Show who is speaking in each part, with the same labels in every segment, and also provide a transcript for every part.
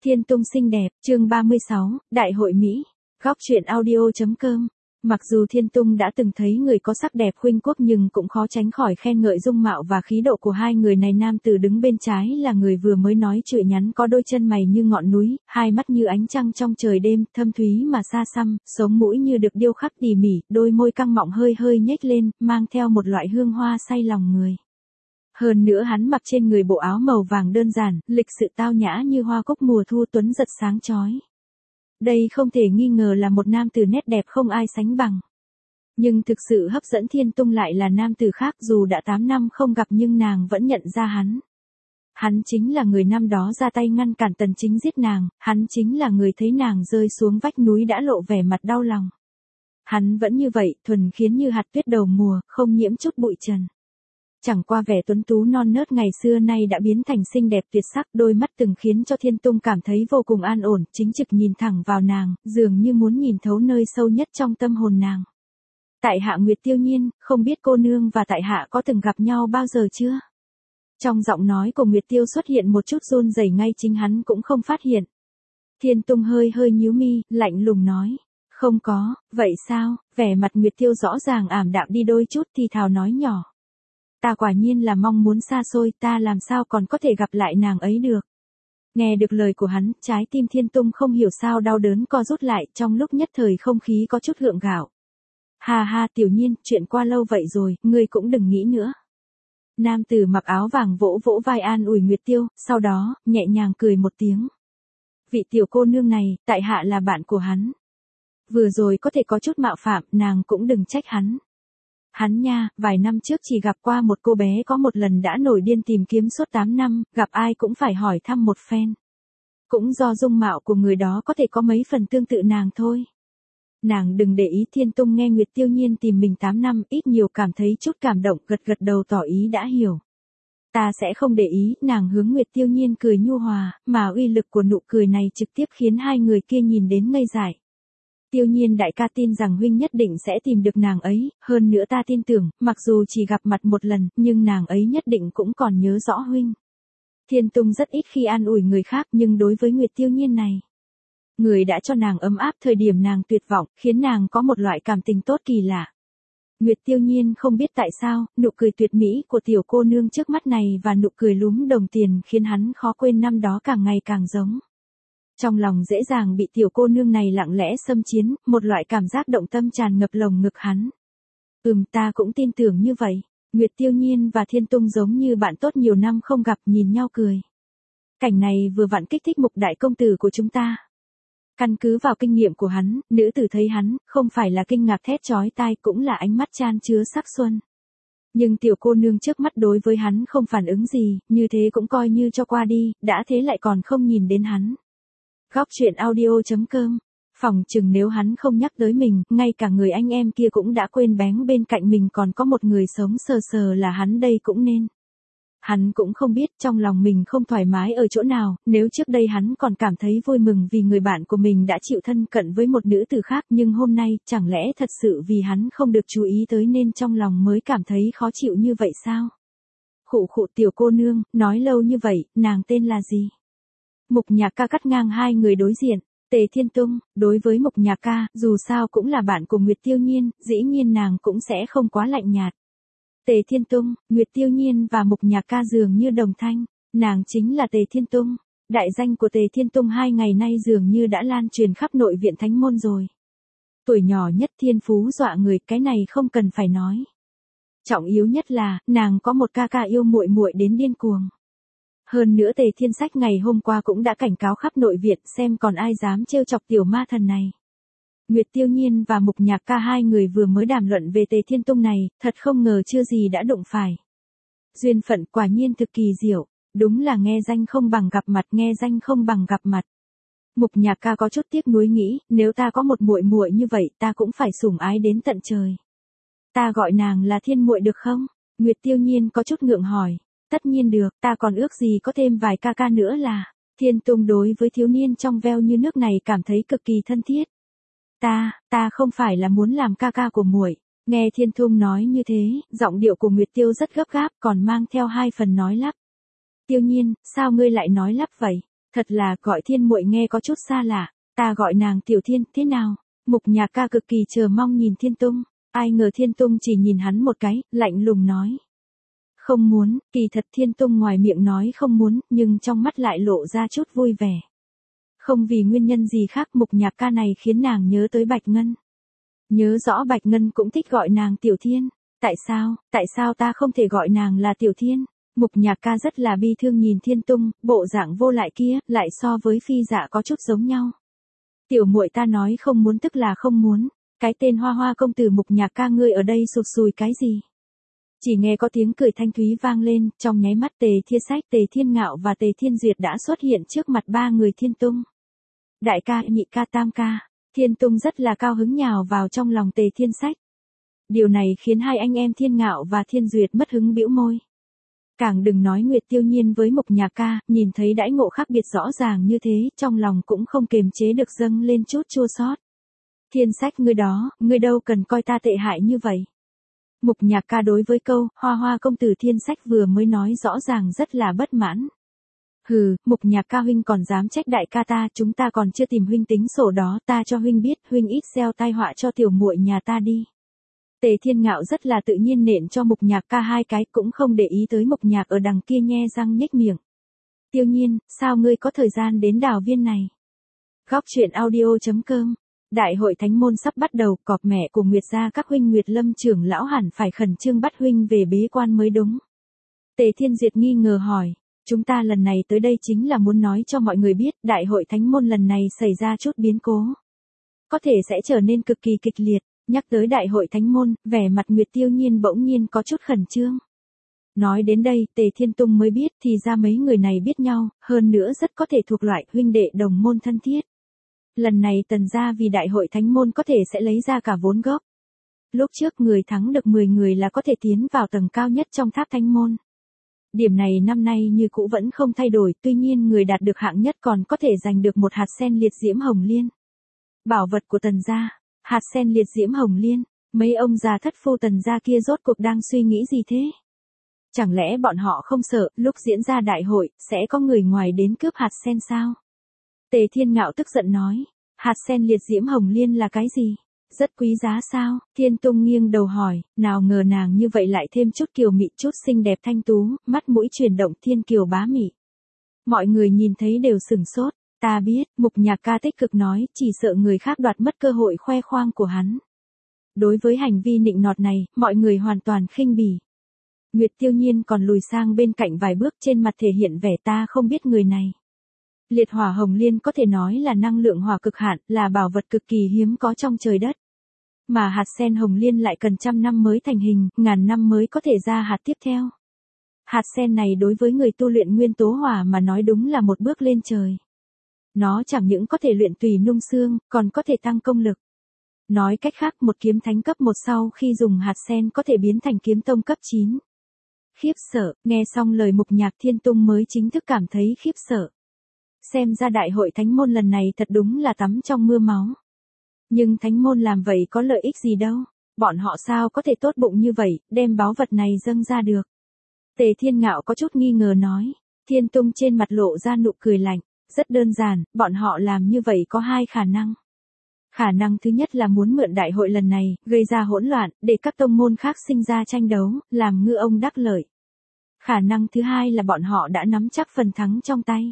Speaker 1: Thiên Tung xinh đẹp, chương 36, Đại hội Mỹ. Góc truyện audio.com. Mặc dù Thiên Tung đã từng thấy người có sắc đẹp khuynh quốc nhưng cũng khó tránh khỏi khen ngợi dung mạo và khí độ của hai người này. Nam tử đứng bên trái là người vừa mới nói chuyện nhắn, có đôi chân mày như ngọn núi, hai mắt như ánh trăng trong trời đêm, thâm thúy mà xa xăm, sống mũi như được điêu khắc tỉ mỉ, đôi môi căng mọng hơi hơi nhếch lên, mang theo một loại hương hoa say lòng người. Hơn nữa hắn mặc trên người bộ áo màu vàng đơn giản, lịch sự tao nhã như hoa cúc mùa thu, tuấn giật sáng chói. Đây không thể nghi ngờ là một nam tử nét đẹp không ai sánh bằng. Nhưng thực sự hấp dẫn Thiên Tung lại là nam tử khác, dù đã 8 năm không gặp nhưng nàng vẫn nhận ra hắn. Hắn chính là người năm đó ra tay ngăn cản Tần Chính giết nàng, hắn chính là người thấy nàng rơi xuống vách núi đã lộ vẻ mặt đau lòng. Hắn vẫn như vậy, thuần khiến như hạt tuyết đầu mùa, không nhiễm chút bụi trần. Chẳng qua vẻ tuấn tú non nớt ngày xưa nay đã biến thành xinh đẹp tuyệt sắc, đôi mắt từng khiến cho Thiên Tung cảm thấy vô cùng an ổn, chính trực nhìn thẳng vào nàng, dường như muốn nhìn thấu nơi sâu nhất trong tâm hồn nàng. Tại hạ Nguyệt Tiêu Nhiên, không biết cô nương và tại hạ có từng gặp nhau bao giờ chưa? Trong giọng nói của Nguyệt Tiêu xuất hiện một chút run rẩy, ngay chính hắn cũng không phát hiện. Thiên Tung hơi hơi nhíu mi, lạnh lùng nói. Không có, vậy sao? Vẻ mặt Nguyệt Tiêu rõ ràng ảm đạm đi đôi chút, thì thào nói nhỏ. Ta quả nhiên là mong muốn xa xôi, ta làm sao còn có thể gặp lại nàng ấy được. Nghe được lời của hắn, trái tim Thiên Tung không hiểu sao đau đớn co rút lại, trong lúc nhất thời không khí có chút gượng gạo. Ha ha Tiểu Nhiên, chuyện qua lâu vậy rồi, ngươi cũng đừng nghĩ nữa. Nam tử mặc áo vàng vỗ vỗ vai an ủi Nguyệt Tiêu, sau đó, nhẹ nhàng cười một tiếng. Vị tiểu cô nương này, tại hạ là bạn của hắn. Vừa rồi có thể có chút mạo phạm, nàng cũng đừng trách hắn. Hắn nha, vài năm trước chỉ gặp qua một cô bé có một lần đã nổi điên tìm kiếm suốt 8 năm, gặp ai cũng phải hỏi thăm một phen. Cũng do dung mạo của người đó có thể có mấy phần tương tự nàng thôi. Nàng đừng để ý. Thiên Tung nghe Nguyệt Tiêu Nhiên tìm mình 8 năm, ít nhiều cảm thấy chút cảm động, gật gật đầu tỏ ý đã hiểu. Ta sẽ không để ý. Nàng hướng Nguyệt Tiêu Nhiên cười nhu hòa, mà uy lực của nụ cười này trực tiếp khiến hai người kia nhìn đến ngây dại. Tiêu Nhiên đại ca tin rằng huynh nhất định sẽ tìm được nàng ấy, hơn nữa ta tin tưởng, mặc dù chỉ gặp mặt một lần, nhưng nàng ấy nhất định cũng còn nhớ rõ huynh. Thiên Tung rất ít khi an ủi người khác, nhưng đối với Nguyệt Tiêu Nhiên này, người đã cho nàng ấm áp thời điểm nàng tuyệt vọng, khiến nàng có một loại cảm tình tốt kỳ lạ. Nguyệt Tiêu Nhiên không biết tại sao, nụ cười tuyệt mỹ của tiểu cô nương trước mắt này và nụ cười lúm đồng tiền khiến hắn khó quên năm đó càng ngày càng giống. Trong lòng dễ dàng bị tiểu cô nương này lặng lẽ xâm chiếm, một loại cảm giác động tâm tràn ngập lồng ngực hắn. Ta cũng tin tưởng như vậy. Nguyệt Tiêu Nhiên và Thiên Tung giống như bạn tốt nhiều năm không gặp, nhìn nhau cười. Cảnh này vừa vặn kích thích Mục đại công tử của chúng ta. Căn cứ vào kinh nghiệm của hắn, nữ tử thấy hắn, không phải là kinh ngạc thét chói tai cũng là ánh mắt chan chứa sắc xuân. Nhưng tiểu cô nương trước mắt đối với hắn không phản ứng gì, như thế cũng coi như cho qua đi, đã thế lại còn không nhìn đến hắn. Góc truyện audio.com. Phỏng chừng nếu hắn không nhắc tới mình, ngay cả người anh em kia cũng đã quên bén bên cạnh mình còn có một người sống sờ sờ là hắn đây cũng nên. Hắn cũng không biết trong lòng mình không thoải mái ở chỗ nào, nếu trước đây hắn còn cảm thấy vui mừng vì người bạn của mình đã chịu thân cận với một nữ tử khác, nhưng hôm nay, chẳng lẽ thật sự vì hắn không được chú ý tới nên trong lòng mới cảm thấy khó chịu như vậy sao? Khụ khụ tiểu cô nương, nói lâu như vậy, nàng tên là gì? Mục Nhạc Ca cắt ngang hai người đối diện. Tề Thiên Tung, đối với Mục Nhạc Ca, dù sao cũng là bạn của Nguyệt Tiêu Nhiên, dĩ nhiên nàng cũng sẽ không quá lạnh nhạt. Tề Thiên Tung, Nguyệt Tiêu Nhiên và Mục Nhạc Ca dường như đồng thanh, nàng chính là Tề Thiên Tung. Đại danh của Tề Thiên Tung 2 ngày nay dường như đã lan truyền khắp nội viện Thánh môn rồi. Tuổi nhỏ nhất thiên phú dọa người, cái này không cần phải nói. Trọng yếu nhất là, nàng có một ca ca yêu muội muội đến điên cuồng. Hơn nữa Tề Thiên Sách ngày hôm qua cũng đã cảnh cáo khắp nội viện xem còn ai dám trêu chọc tiểu ma thần này. Nguyệt Tiêu Nhiên và Mục Nhạc Ca hai người vừa mới đàm luận về Tề Thiên Tung này, thật không ngờ chưa gì đã đụng phải. Duyên phận quả nhiên thực kỳ diệu, đúng là nghe danh không bằng gặp mặt, nghe danh không bằng gặp mặt. Mục Nhạc Ca có chút tiếc nuối nghĩ, nếu ta có một muội muội như vậy, ta cũng phải sủng ái đến tận trời. Ta gọi nàng là Thiên muội được không? Nguyệt Tiêu Nhiên có chút ngượng hỏi. Tất nhiên được, ta còn ước gì có thêm vài ca ca nữa là. Thiên Tung đối với thiếu niên trong veo như nước này cảm thấy cực kỳ thân thiết. Ta không phải là muốn làm ca ca của muội. Nghe Thiên Tung nói như thế, giọng điệu của Nguyệt Tiêu rất gấp gáp, còn mang theo 2 phần nói lắp. Tiêu Nhiên, sao ngươi lại nói lắp vậy? Thật là gọi Thiên muội nghe có chút xa lạ, ta gọi nàng Tiểu Thiên, thế nào? Mục Nhạc Ca cực kỳ chờ mong nhìn Thiên Tung, ai ngờ Thiên Tung chỉ nhìn hắn một cái, lạnh lùng nói. Không muốn, kỳ thật Thiên Tung ngoài miệng nói không muốn, nhưng trong mắt lại lộ ra chút vui vẻ. Không vì nguyên nhân gì khác, Mục Nhạc Ca này khiến nàng nhớ tới Bạch Ngân. Nhớ rõ Bạch Ngân cũng thích gọi nàng Tiểu Thiên, tại sao ta không thể gọi nàng là Tiểu Thiên? Mục Nhạc Ca rất là bi thương nhìn Thiên Tung, bộ dạng vô lại kia, lại so với Phi Dạ có chút giống nhau. Tiểu muội ta nói không muốn tức là không muốn, cái tên Hoa Hoa công tử Mục Nhạc Ca ngươi ở đây sụt sùi cái gì? Chỉ nghe có tiếng cười thanh thúy vang lên, trong nháy mắt Tề Thiên Sách, Tề Thiên Ngạo và Tề Thiên Duyệt đã xuất hiện trước mặt ba người Thiên Tung. Đại ca, nhị ca, tam ca, Thiên Tung rất là cao hứng nhào vào trong lòng Tề Thiên Sách. Điều này khiến hai anh em Thiên Ngạo và Thiên Duyệt mất hứng bĩu môi. Càng đừng nói Nguyệt Tiêu Nhiên với Mục Nhạc Ca, nhìn thấy đãi ngộ khác biệt rõ ràng như thế, trong lòng cũng không kềm chế được dâng lên chút chua xót. Thiên Sách ngươi đó, ngươi đâu cần coi ta tệ hại như vậy. Mục Nhạc Ca đối với câu, Hoa Hoa công tử Thiên Sách vừa mới nói rõ ràng rất là bất mãn. Hừ, Mục Nhạc Ca huynh còn dám trách đại ca ta, chúng ta còn chưa tìm huynh tính sổ đó, ta cho huynh biết, huynh ít gieo tai họa cho tiểu muội nhà ta đi. Tề Thiên Ngạo rất là tự nhiên nện cho Mục Nhạc Ca hai cái, cũng không để ý tới Mục Nhạc ở đằng kia nhe răng nhếch miệng. Tiêu Nhiên, sao ngươi có thời gian đến đào viên này? Góc truyện audio.com. Đại hội thánh môn sắp bắt đầu, cọp mẹ của Nguyệt gia các huynh Nguyệt Lâm trưởng lão hẳn phải khẩn trương bắt huynh về bế quan mới đúng. Tề Thiên Diệt nghi ngờ hỏi, chúng ta lần này tới đây chính là muốn nói cho mọi người biết, đại hội thánh môn lần này xảy ra chút biến cố. Có thể sẽ trở nên cực kỳ kịch liệt. Nhắc tới đại hội thánh môn, vẻ mặt Nguyệt Tiêu Nhiên bỗng nhiên có chút khẩn trương. Nói đến đây, Tề Thiên Tung mới biết thì ra mấy người này biết nhau, hơn nữa rất có thể thuộc loại huynh đệ đồng môn thân thiết. Lần này Tần gia vì đại hội thánh môn có thể sẽ lấy ra cả vốn gốc. Lúc trước người thắng được 10 người là có thể tiến vào tầng cao nhất trong tháp thánh môn. Điểm này năm nay như cũ vẫn không thay đổi, tuy nhiên người đạt được hạng nhất còn có thể giành được một hạt sen liệt diễm hồng liên. Bảo vật của Tần gia. Hạt sen liệt diễm hồng liên, mấy ông già thất phu Tần gia kia rốt cuộc đang suy nghĩ gì thế? Chẳng lẽ bọn họ không sợ, lúc diễn ra đại hội, sẽ có người ngoài đến cướp hạt sen sao? Tề Thiên Ngạo tức giận nói, hạt sen liệt diễm hồng liên là cái gì? Rất quý giá sao? Thiên Tung nghiêng đầu hỏi, nào ngờ nàng như vậy lại thêm chút kiều mị, chút xinh đẹp thanh tú, mắt mũi chuyển động thiên kiều bá mị. Mọi người nhìn thấy đều sửng sốt. Ta biết, Mục Nhạc Ca tích cực nói, chỉ sợ người khác đoạt mất cơ hội khoe khoang của hắn. Đối với hành vi nịnh nọt này, mọi người hoàn toàn khinh bỉ. Nguyệt Tiêu Nhiên còn lùi sang bên cạnh vài bước, trên mặt thể hiện vẻ ta không biết người này. Liệt hỏa hồng liên có thể nói là năng lượng hỏa cực hạn, là bảo vật cực kỳ hiếm có trong trời đất. Mà hạt sen hồng liên lại cần 100 năm mới thành hình, ngàn năm mới có thể ra hạt tiếp theo. Hạt sen này đối với người tu luyện nguyên tố hỏa mà nói đúng là một bước lên trời. Nó chẳng những có thể luyện tùy nung xương, còn có thể tăng công lực. Nói cách khác, một kiếm thánh cấp 1 sau khi dùng hạt sen có thể biến thành kiếm tông cấp 9. Khiếp sợ, nghe xong lời Mục Nhạc, Thiên Tung mới chính thức cảm thấy khiếp sợ. Xem ra đại hội thánh môn lần này thật đúng là tắm trong mưa máu. Nhưng thánh môn làm vậy có lợi ích gì đâu, bọn họ sao có thể tốt bụng như vậy, đem báu vật này dâng ra được. Tề Thiên Ngạo có chút nghi ngờ nói, Thiên Tung trên mặt lộ ra nụ cười lạnh. Rất đơn giản, bọn họ làm như vậy có hai khả năng. Khả năng thứ nhất là muốn mượn đại hội lần này, gây ra hỗn loạn, để các tông môn khác sinh ra tranh đấu, làm ngư ông đắc lợi. Khả năng thứ hai là bọn họ đã nắm chắc phần thắng trong tay.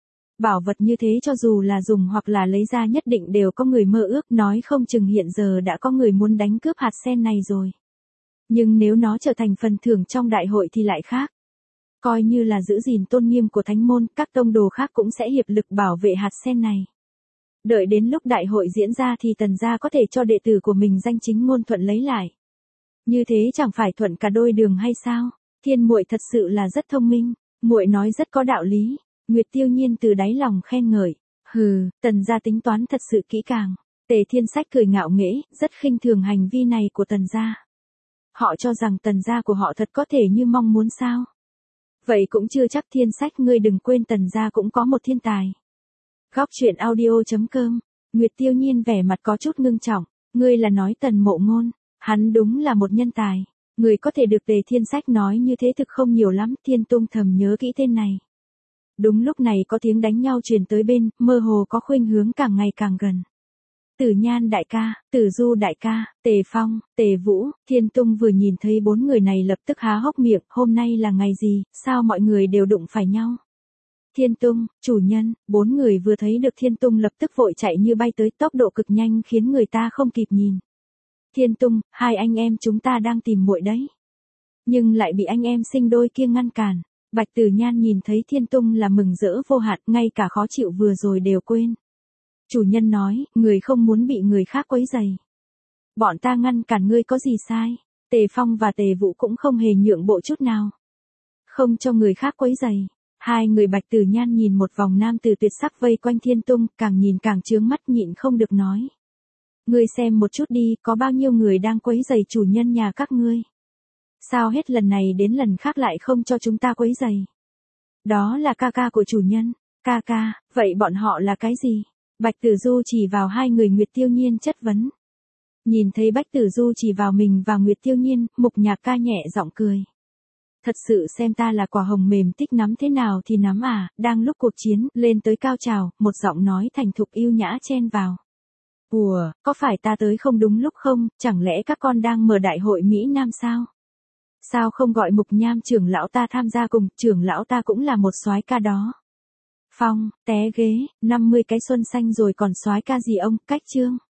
Speaker 1: Bảo vật như thế cho dù là dùng hoặc là lấy ra nhất định đều có người mơ ước, nói không chừng hiện giờ đã có người muốn đánh cướp hạt sen này rồi. Nhưng nếu nó trở thành phần thưởng trong đại hội thì lại khác. Coi như là giữ gìn tôn nghiêm của thánh môn, các tông đồ khác cũng sẽ hiệp lực bảo vệ hạt sen này. Đợi đến lúc đại hội diễn ra thì Tần gia có thể cho đệ tử của mình danh chính ngôn thuận lấy lại. Như thế chẳng phải thuận cả đôi đường hay sao? Thiên muội thật sự là rất thông minh, muội nói rất có đạo lý. Nguyệt Tiêu Nhiên từ đáy lòng khen ngợi. Hừ, Tần gia tính toán thật sự kỹ càng. Tề Thiên Sách cười ngạo nghễ, rất khinh thường hành vi này của Tần gia. Họ cho rằng Tần gia của họ thật có thể như mong muốn sao? Vậy cũng chưa chắc. Thiên Sách ngươi đừng quên Tần gia cũng có một thiên tài. Góc truyện audio.com. Nguyệt Tiêu Nhiên vẻ mặt có chút ngưng trọng, ngươi là nói Tần Mộ Ngôn, hắn đúng là một nhân tài. Người có thể được Tề Thiên Sách nói như thế thực không nhiều lắm, Thiên Tung thầm nhớ kỹ tên này. Đúng lúc này có tiếng đánh nhau truyền tới bên, mơ hồ có khuynh hướng càng ngày càng gần. Tử Nhan đại ca, Tử Du đại ca, Tề Phong, Tề Vũ, Thiên Tung vừa nhìn thấy 4 người này lập tức há hốc miệng, hôm nay là ngày gì, sao mọi người đều đụng phải nhau. Thiên Tung, chủ nhân, 4 người vừa thấy được Thiên Tung lập tức vội chạy như bay tới, tốc độ cực nhanh khiến người ta không kịp nhìn. Thiên Tung, hai anh em chúng ta đang tìm muội đấy. Nhưng lại bị anh em sinh đôi kia ngăn cản. Bạch Tử Nhan nhìn thấy Thiên Tung là mừng rỡ vô hạn, ngay cả khó chịu vừa rồi đều quên. Chủ nhân nói, người không muốn bị người khác quấy rầy. Bọn ta ngăn cản ngươi có gì sai? Tề Phong và Tề Vũ cũng không hề nhượng bộ chút nào. Không cho người khác quấy rầy. Hai người Bạch Tử Nhan nhìn một vòng nam tử tuyệt sắc vây quanh Thiên Tung, càng nhìn càng chướng mắt, nhịn không được nói. Ngươi xem một chút đi, có bao nhiêu người đang quấy rầy chủ nhân nhà các ngươi. Sao hết lần này đến lần khác lại không cho chúng ta quấy rầy? Đó là ca ca của chủ nhân. Ca ca, vậy bọn họ là cái gì? Bạch Tử Du chỉ vào hai người Nguyệt Tiêu Nhiên chất vấn. Nhìn thấy Bạch Tử Du chỉ vào mình và Nguyệt Tiêu Nhiên, Mục Nhạc Ca nhẹ giọng cười. Thật sự xem ta là quả hồng mềm, thích nắm thế nào thì nắm à, đang lúc cuộc chiến lên tới cao trào, một giọng nói thành thục yêu nhã chen vào. Ủa, có phải ta tới không đúng lúc không, chẳng lẽ các con đang mở đại hội Mỹ Nam sao? Sao không gọi Mục Nham trưởng lão ta tham gia cùng, trưởng lão ta cũng là một soái ca đó. Phong, té ghế, 50 cái xuân xanh rồi còn soái ca gì ông, cách chương.